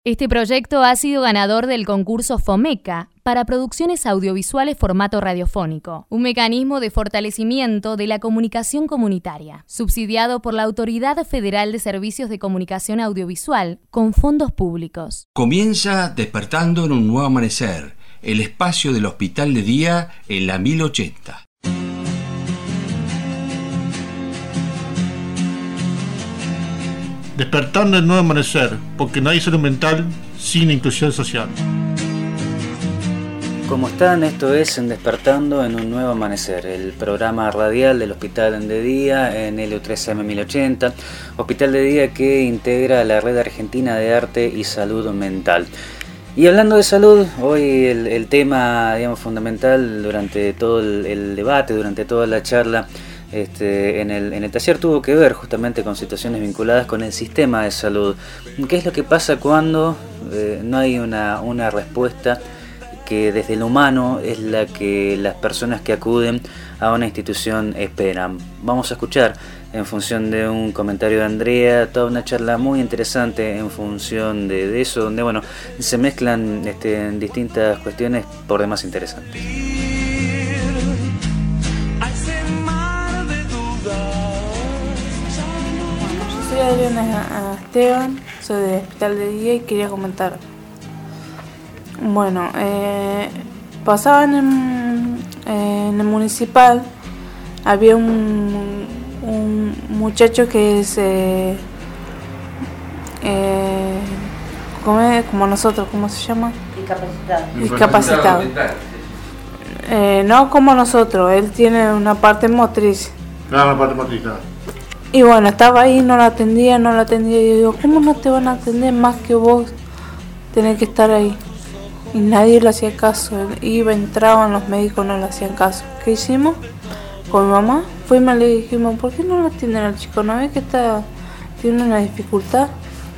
Este proyecto ha sido ganador del concurso FOMECA para producciones audiovisuales formato radiofónico, un mecanismo de fortalecimiento de la comunicación comunitaria, subsidiado por la Autoridad Federal de Servicios de Comunicación Audiovisual con fondos públicos. Comienza Despertando en un Nuevo Amanecer, el espacio del Hospital de Día en la 1080. Despertando en Nuevo Amanecer, porque no hay salud mental sin inclusión social. ¿Cómo están? Esto es en Despertando en un Nuevo Amanecer, el programa radial del Hospital de Día en LU3AM 1080, Hospital de Día que integra la Red Argentina de Arte y Salud Mental. Y hablando de salud, hoy el tema, fundamental durante todo el debate, durante toda la charla, en el taller tuvo que ver justamente con situaciones vinculadas con el sistema de salud. ¿Qué es lo que pasa cuando no hay una respuesta que desde lo humano es la que las personas que acuden a una institución esperan? Vamos a escuchar, en función de un comentario de Andrea, toda una charla muy interesante en función de eso, donde se mezclan distintas cuestiones por demás interesantes. Soy Adriana Esteban, soy del Hospital de Día y quería comentar. Pasaban en el municipal, había un muchacho que se como nosotros, ¿cómo se llama? Discapacitado. No como nosotros, él tiene una parte motriz. Claro, una parte motriz, claro. Y estaba ahí, no la atendía, y yo digo, ¿cómo no te van a atender más que vos tenés que estar ahí? Y nadie le hacía caso, entraban los médicos, no le hacían caso. ¿Qué hicimos? Con mi mamá fuimos y le dijimos, ¿por qué no lo atienden al chico? ¿No ves que tiene una dificultad?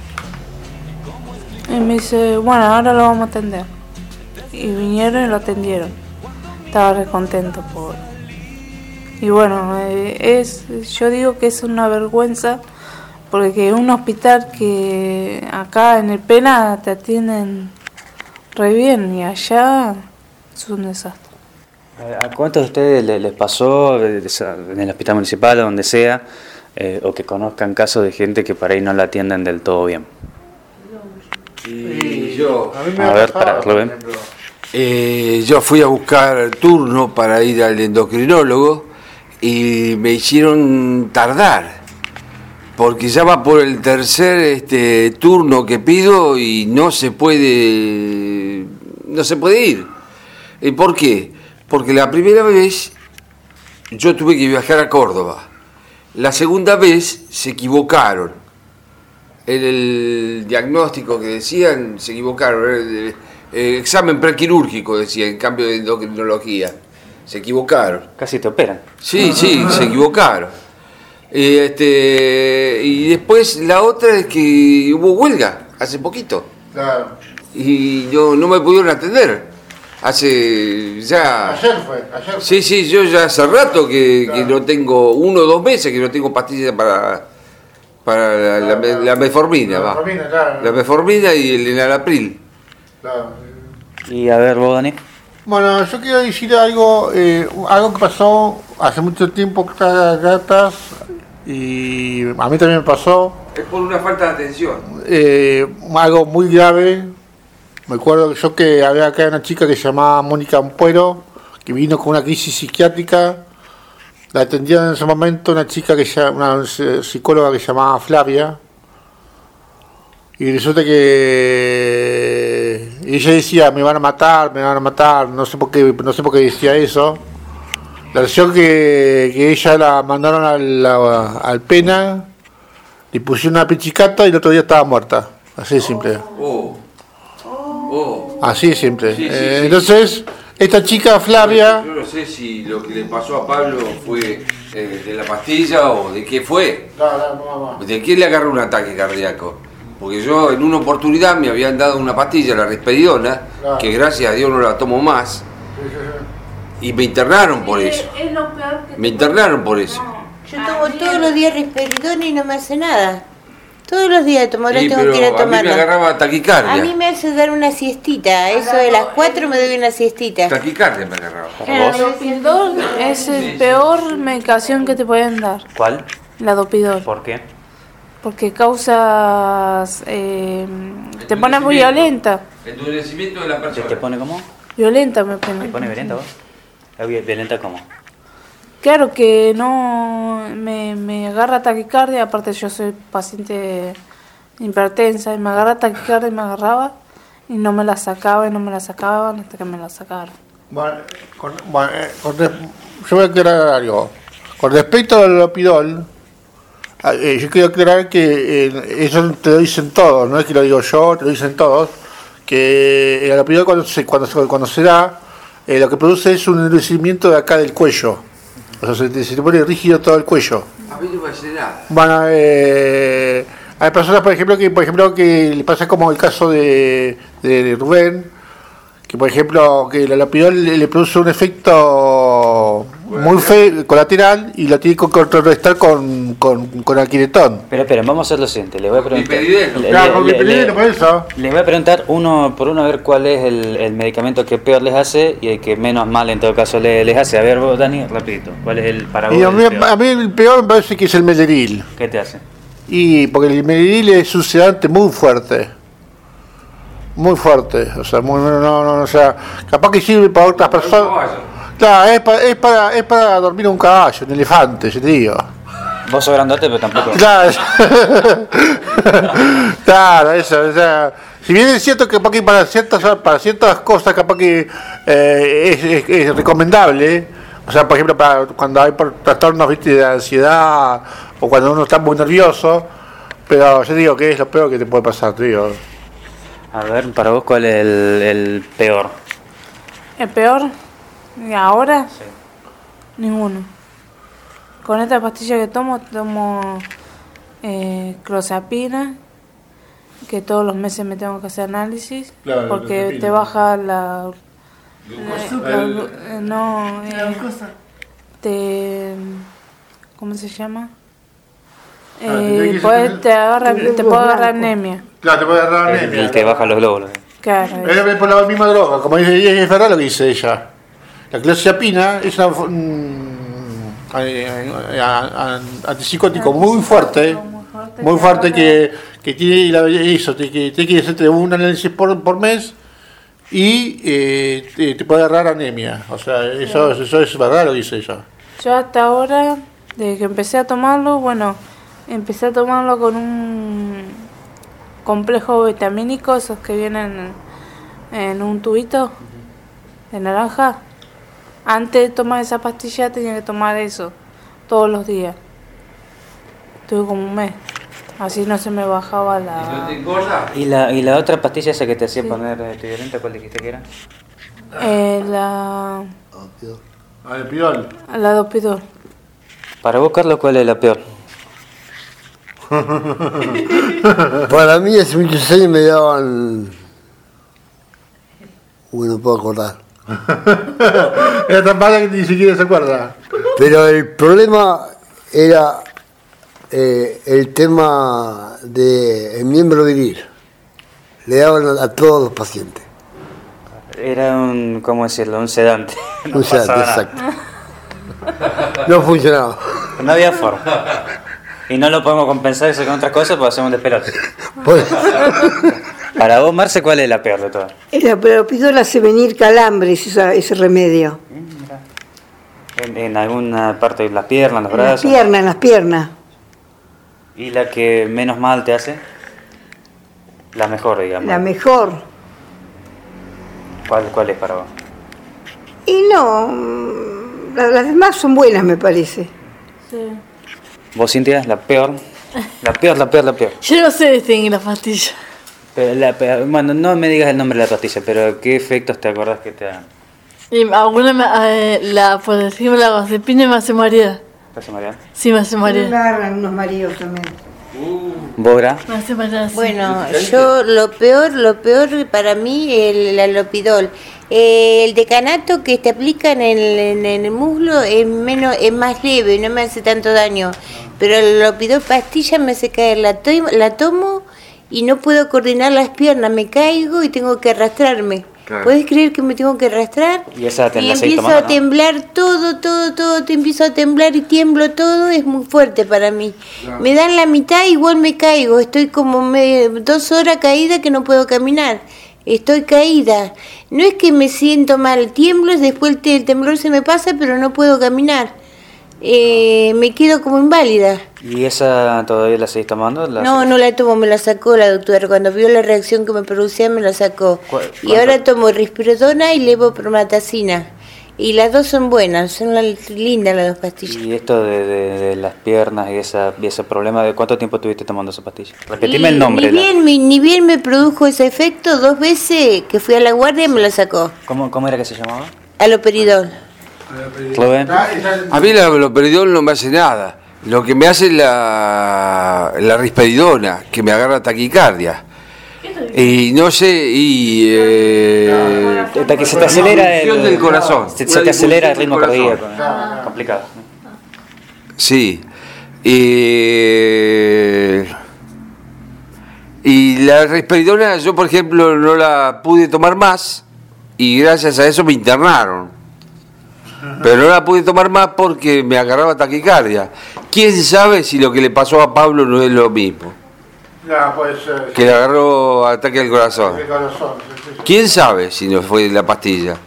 Y me dice, ahora lo vamos a atender. Y vinieron y lo atendieron. Estaba re contento por... Y yo digo que es una vergüenza, porque un hospital que acá en el Pena te atienden re bien y allá es un desastre. ¿A cuántos de ustedes les pasó en el hospital municipal o donde sea, o que conozcan casos de gente que para ahí no la atienden del todo bien? Y yo, a ver, para Rubén. Yo fui a buscar turno para ir al endocrinólogo y me hicieron tardar, porque ya va por el tercer turno que pido y no se puede ir. ¿Y por qué? Porque la primera vez yo tuve que viajar a Córdoba, la segunda vez se equivocaron en el diagnóstico que decían, se equivocaron, examen prequirúrgico decía, en cambio de endocrinología. Se equivocaron. Casi te operan. Sí, se equivocaron. Y después la otra es que hubo huelga hace poquito. Claro. Y no me pudieron atender. Ayer fue. Sí, yo ya hace rato que no tengo, 1 o 2 meses que no tengo pastillas para la metformina. La metformina y el enalapril. Claro. Y a ver, vos, Dani. Yo quiero decir algo que pasó hace mucho tiempo atrás, y a mí también me pasó. Es por una falta de atención. Algo muy grave. Me acuerdo que había acá una chica que se llamaba Mónica Ampuero, que vino con una crisis psiquiátrica. La atendía en ese momento una psicóloga que se llamaba Flavia. Y resulta que ella decía, me van a matar, no sé por qué decía eso. La versión que ella la mandaron al Pena, le pusieron una pichicata y el otro día estaba muerta. Así de simple. Así de simple. Sí. Entonces, esta chica Flavia... Yo no sé si lo que le pasó a Pablo fue de la pastilla o de qué fue. No. ¿De qué le agarró un ataque cardíaco? Porque yo en una oportunidad me habían dado una pastilla, la risperidona, que gracias a Dios no la tomo más, y me internaron por eso. Es lo peor que Me internaron por eso. Yo tomo todos los días risperidona y no me hace nada. Todos los días tomarlo, Sí, tengo pero que ir a a mí me tomarlo. agarraba taquicardia. A mí me hace dar una siestita, eso de las 4 me doy una siestita. Taquicardia me agarraba. El dopidol es el peor medicación que te pueden dar. ¿Cuál? La dopidol. ¿Por qué? Porque causas... te pone muy violenta. Endurecimiento de la persona. ¿Te pone cómo? Violenta me ¿Te pone. pone violenta vos? ¿Violenta cómo? Claro que no me agarra taquicardia, aparte yo soy paciente hipertensa y me agarra taquicardia y me agarraba y no me la sacaba y no me la sacaban hasta que me la sacaron. Bueno, yo voy a aclarar algo. Con respecto al Lopidol, yo quiero aclarar que eso te lo dicen todos, no es que lo digo yo, te lo dicen todos, que el Lopidol cuando se da, lo que produce es un endurecimiento de acá del cuello. O sea, se te pone rígido todo el cuello. A mí no me hace nada. Bueno, hay personas, por ejemplo, que le pasa como el caso de Rubén, que por ejemplo que la Lopidol le produce un efecto muy feo, colateral, y lo tiene que contrarrestar con alquiletón. Pero esperen, vamos a hacer lo siguiente. Les voy a preguntar. Claro, con Liperideno, por eso. Les voy a preguntar uno por uno a ver cuál es el medicamento que peor les hace y el que menos mal en todo caso les hace. A ver vos, Dani, rapidito. ¿Cuál es el para vos? Y a el peor? mí el peor me parece que es el Meleril. ¿Qué te hace? Y porque el Meleril es un sedante muy fuerte. Muy fuerte. O sea, o sea, capaz que sirve para otras personas. Claro, es para dormir un caballo, un elefante, yo te digo. Vos sos grandote, pero tampoco. Claro, claro, eso, o sea, si bien es cierto que capaz que para ciertas cosas capaz que es recomendable, o sea, por ejemplo, para cuando hay trastornos, viste, de ansiedad o cuando uno está muy nervioso, pero yo digo que es lo peor que te puede pasar, te digo. A ver, para vos, ¿cuál es el peor? ¿El peor? ¿Y ahora? Sí. Ninguno. Con esta pastilla que tomo clozapina, que todos los meses me tengo que hacer análisis, Claro, porque clozapina. te baja la ¿cómo se llama? Te puede agarrar anemia. Claro, te puede agarrar anemia. El que baja los glóbulos. Claro. Es por la misma droga, como dice, es verdad lo que dice ella. La clozapina es antipsicótico muy fuerte que tiene eso, tiene que hacerte un análisis por mes y te puede agarrar anemia. O sea, eso es verdad lo que dice ella. Yo hasta ahora, desde que empecé a tomarlo, empecé a tomarlo con un complejo vitamínico, esos que vienen en un tubito de naranja. Antes de tomar esa pastilla tenía que tomar eso todos los días. Tuve como un mes. Así no se me bajaba la... ¿Y la otra pastilla esa que te hacía poner violenta, cuál dijiste que era? La Lopidol. dopidol. Para vos, Carlos, ¿cuál es la peor? Para mí hace muchos años me daban... no puedo acordar. Era tan mala que ni siquiera se acuerda. Pero el problema era el tema del miembro viril. Le daban a todos los pacientes. Era un, ¿cómo decirlo? Un sedante. No Un sedante, pasaba nada. exacto. No funcionaba. No había forma. Y no lo podemos compensar eso con otras cosas, pues hacemos un despelote. Pues, Para vos, Marce, ¿cuál es la peor de todas? La Lopidol hace venir calambres, ese remedio. En alguna parte de las piernas, los En las brazos. piernas, en las piernas. ¿Y la que menos mal te hace? La mejor, digamos. La mejor. ¿Cuál es para vos? Y no, las demás son buenas, me parece. Sí. ¿Vos, Cintia? La peor. La peor. Yo no sé distinguir las pastillas. Pero bueno, no me digas el nombre de la pastilla, pero ¿qué efectos te acordás que te dan? Y alguna por decirme la gozepina me hace marear. ¿Te hace marear? Sí, me hace Me marear. agarran unos maridos también. Bora. Bueno, yo lo peor para mí el alopidol. El decanato que te aplican en el muslo es más leve, no me hace tanto daño. Pero el alopidol pastilla me hace caer, la tomo y no puedo coordinar las piernas, me caigo y tengo que arrastrarme. Claro. ¿Puedes creer que me tengo que arrastrar? Y empiezo a temblar todo, te empiezo a temblar y tiemblo todo, es muy fuerte para mí. Claro. Me dan la mitad, igual me caigo, estoy como 2 horas caída que no puedo caminar. Estoy caída. No es que me siento mal, tiemblo, después el temblor se me pasa, pero no puedo caminar. Me quedo como inválida. ¿Y esa todavía la seguís tomando? No la tomo, me la sacó la doctora. Cuando vio la reacción que me producía, me la sacó. Y ahora tomo risperidona y levopromethacina. Y las dos son buenas, son lindas las 2 pastillas. ¿Y esto de las piernas y ese problema, de cuánto tiempo estuviste tomando esa pastilla? Repetime el nombre. Ni bien me produjo ese efecto, 2 veces que fui a la guardia me la sacó. ¿Cómo era que se llamaba? Aloperidol. A mí el aloperidol no me hace nada. Lo que me hace es la risperidona, que me agarra taquicardia. Y no sé, que se te acelera del corazón. Se te acelera el ritmo cardíaco. Complicado. Sí. Y la risperidona, yo por ejemplo no la pude tomar más y gracias a eso me internaron. Pero no la pude tomar más porque me agarraba taquicardia. ¿Quién sabe si lo que le pasó a Pablo no es lo mismo? No, puede ser. Que le agarró ataque al corazón. ¿Quién sabe si no fue la pastilla?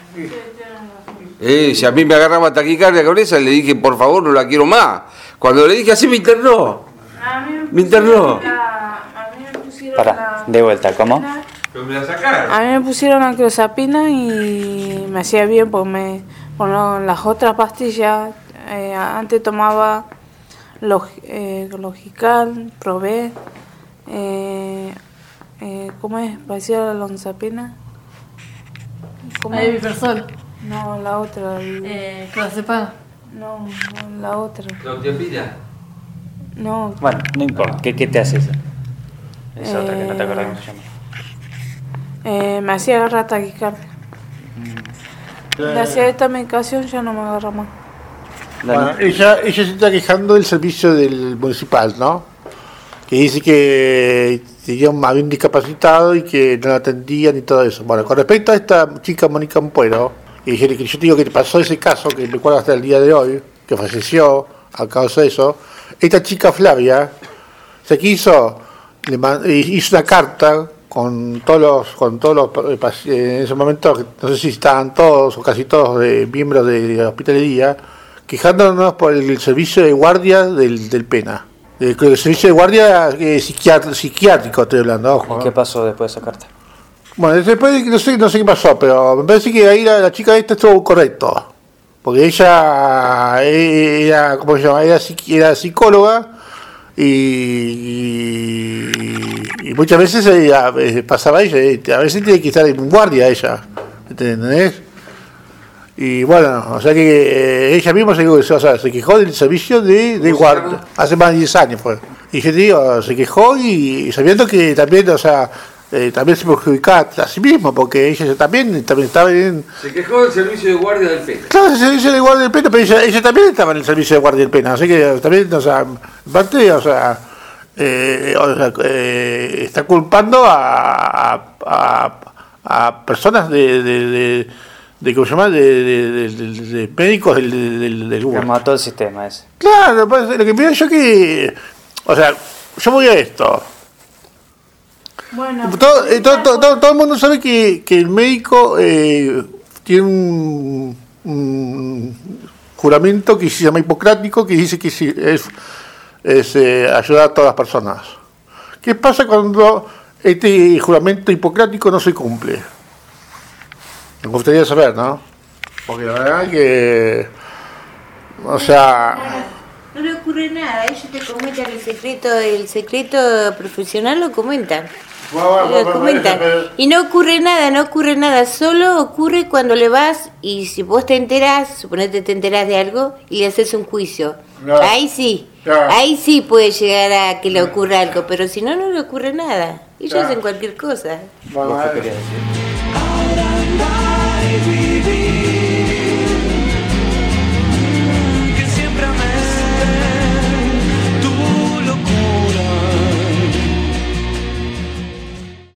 Si a mí me agarraba taquicardia con esa, le dije, por favor, no la quiero más. Cuando le dije así, me internó. Me internó. Pará, de vuelta, ¿cómo? Pero me la sacaron. A mí me pusieron la clozapina y me hacía bien porque con las otras pastillas, antes tomaba Logical, probé, ¿cómo es? ¿Parecía la lonzapina? Ibuprofol. No, la otra. Clozapina. No, la otra. ¿Clozapina? No. Bueno, no importa. ¿Qué te hace esa? Esa otra que no te acuerdas cómo se llama. Me hacía agarrar taquicardia. Gracias a esta medicación ya no me agarra más. Bueno, ella se está quejando del servicio del municipal, ¿no? Que dice que había un discapacitado y que no la atendían y todo eso. Bueno, con respecto a esta chica Mónica Ampuero, que yo te digo que pasó ese caso, que recuerdo hasta el día de hoy, que falleció a causa de eso, esta chica Flavia se quiso, hizo una carta con todos los en ese momento, no sé si estaban todos o casi todos miembros de Hospital de Día, quejándonos por el servicio de guardia del Pena. El servicio de guardia psiquiátrico, estoy hablando, ojo. ¿Y qué pasó después de esa carta? Bueno, después no sé qué pasó, pero me parece que ahí la chica esta estuvo correcto. Porque ella era, ¿cómo se llama? Era psicóloga y muchas veces pasaba ella, a veces tiene que estar en guardia ella, ¿entendés? Y bueno, o sea que ella misma se quejó del servicio de guardia, hace más de 10 años fue. Y yo te digo, se quejó y sabiendo que también, también se perjudicaba a sí mismo, porque ella también estaba en... Se quejó del servicio de guardia del Pena. Claro, el servicio de guardia del Pena, pero ella también estaba en el servicio de guardia del Pena, así que también, aparte, está culpando a personas de ¿cómo se llama? De médicos del UBA. Como a todo el sistema ese. Claro, lo que pienso yo que... yo voy a esto. Bueno, todo el mundo sabe que el médico tiene un juramento que se llama hipocrático, que dice que es ayudar a todas las personas. ¿Qué pasa cuando este juramento hipocrático no se cumple? Me gustaría saber, ¿no? Porque la verdad que... No le ocurre nada, ellos te comentan el secreto profesional lo comentan. Y no ocurre nada, solo ocurre cuando le vas y si vos te enterás, suponete te enterás de algo y le haces un juicio. Claro. Ahí sí. Claro. Ahí sí puede llegar a que le ocurra algo, pero si no, no le ocurre nada. Ellos Claro. hacen cualquier cosa. Bueno, ¿Vos qué querías decir? Ahora andar y vivir.